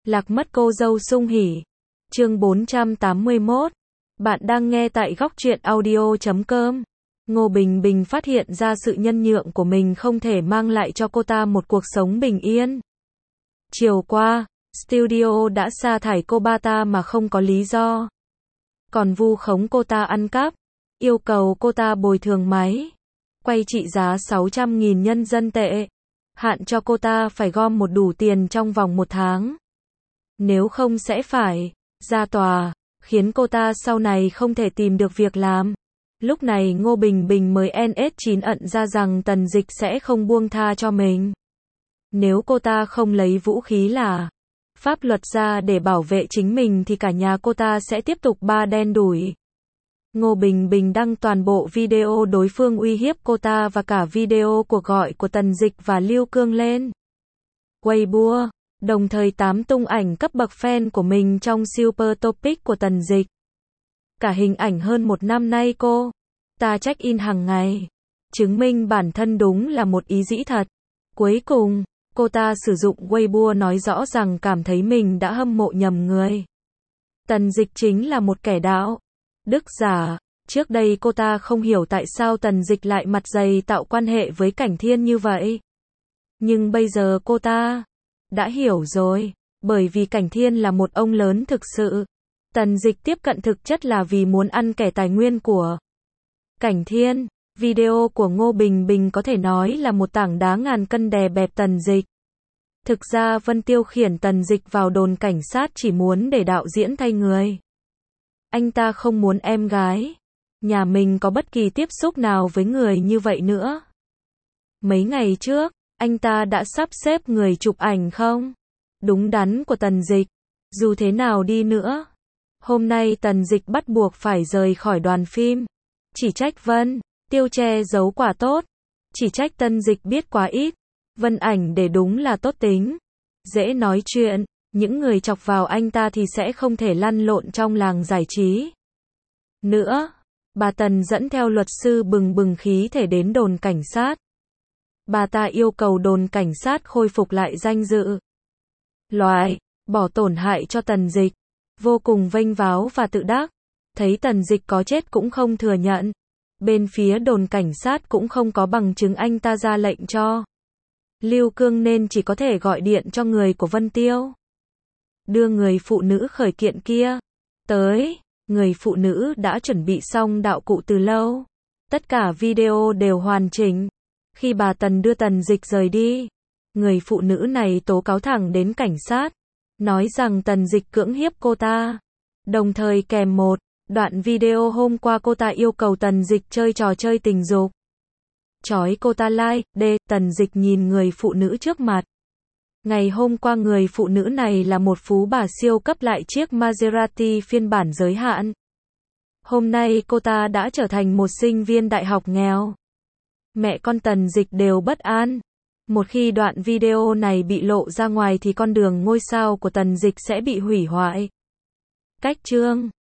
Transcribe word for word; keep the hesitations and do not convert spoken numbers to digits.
Lạc mất cô dâu Sung Hỉ. Chương bốn trăm tám mươi mốt. Bạn đang nghe tại góc truyện audio chấm com. Ngô Bình Bình phát hiện ra sự nhân nhượng của mình không thể mang lại cho cô ta một cuộc sống bình yên. Chiều qua, studio đã sa thải cô ba ta mà không có lý do. Còn vu khống cô ta ăn cắp, yêu cầu cô ta bồi thường máy quay trị giá sáu trăm nghìn nhân dân tệ, hạn cho cô ta phải gom một đủ tiền trong vòng một tháng. Nếu không sẽ phải ra tòa, khiến cô ta sau này không thể tìm được việc làm. Lúc này Ngô Bình Bình mới en ét chín ẩn ra rằng Tần Dịch sẽ không buông tha cho mình. Nếu cô ta không lấy vũ khí là pháp luật ra để bảo vệ chính mình thì cả nhà cô ta sẽ tiếp tục ba đen đủi. Ngô Bình Bình đăng toàn bộ video đối phương uy hiếp cô ta và cả video cuộc gọi của Tần Dịch và Lưu Cương lên Weibo, đồng thời tám tung ảnh cấp bậc fan của mình trong Super Topic của Tần Dịch. Cả hình ảnh hơn một năm nay cô ta check-in hàng ngày, chứng minh bản thân đúng là một ý dĩ thật. Cuối cùng, cô ta sử dụng Weibo nói rõ rằng cảm thấy mình đã hâm mộ nhầm người. Tần Dịch chính là một kẻ đạo đức giả. Trước đây cô ta không hiểu tại sao Tần Dịch lại mặt dày tạo quan hệ với Cảnh Thiên như vậy. Nhưng bây giờ cô ta đã hiểu rồi, bởi vì Cảnh Thiên là một ông lớn thực sự. Tần Dịch tiếp cận thực chất là vì muốn ăn kẻ tài nguyên của Cảnh Thiên. Video của Ngô Bình Bình có thể nói là một tảng đá ngàn cân đè bẹp Tần Dịch. Thực ra Vân Tiêu khiển Tần Dịch vào đồn cảnh sát chỉ muốn để đạo diễn thay người. Anh ta không muốn em gái nhà mình có bất kỳ tiếp xúc nào với người như vậy nữa. Mấy ngày trước, anh ta đã sắp xếp người chụp ảnh không đúng đắn của Tần Dịch. Dù thế nào đi nữa, hôm nay Tần Dịch bắt buộc phải rời khỏi đoàn phim. Chỉ trách Vân Tiêu che giấu quả tốt, chỉ trách Tần Dịch biết quá ít. Vân Ảnh để đúng là tốt tính, dễ nói chuyện. Những người chọc vào anh ta thì sẽ không thể lăn lộn trong làng giải trí nữa. Bà Tần dẫn theo luật sư bừng bừng khí thể đến đồn cảnh sát. Bà ta yêu cầu đồn cảnh sát khôi phục lại danh dự, loại bỏ tổn hại cho Tần Dịch. Vô cùng vênh váo và tự đắc. Thấy Tần Dịch có chết cũng không thừa nhận. Bên phía đồn cảnh sát cũng không có bằng chứng anh ta ra lệnh cho Lưu Cương nên chỉ có thể gọi điện cho người của Vân Tiêu. Đưa người phụ nữ khởi kiện kia tới. Người phụ nữ đã chuẩn bị xong đạo cụ từ lâu. Tất cả video đều hoàn chỉnh. Khi bà Tần đưa Tần Dịch rời đi, người phụ nữ này tố cáo thẳng đến cảnh sát, nói rằng Tần Dịch cưỡng hiếp cô ta. Đồng thời kèm một đoạn video hôm qua cô ta yêu cầu Tần Dịch chơi trò chơi tình dục. Chói cô ta like, D. Tần Dịch nhìn người phụ nữ trước mặt. Ngày hôm qua người phụ nữ này là một phú bà siêu cấp lại chiếc Maserati phiên bản giới hạn. Hôm nay cô ta đã trở thành một sinh viên đại học nghèo. Mẹ con Tần Dịch đều bất an. Một khi đoạn video này bị lộ ra ngoài thì con đường ngôi sao của Tần Dịch sẽ bị hủy hoại. Cách chương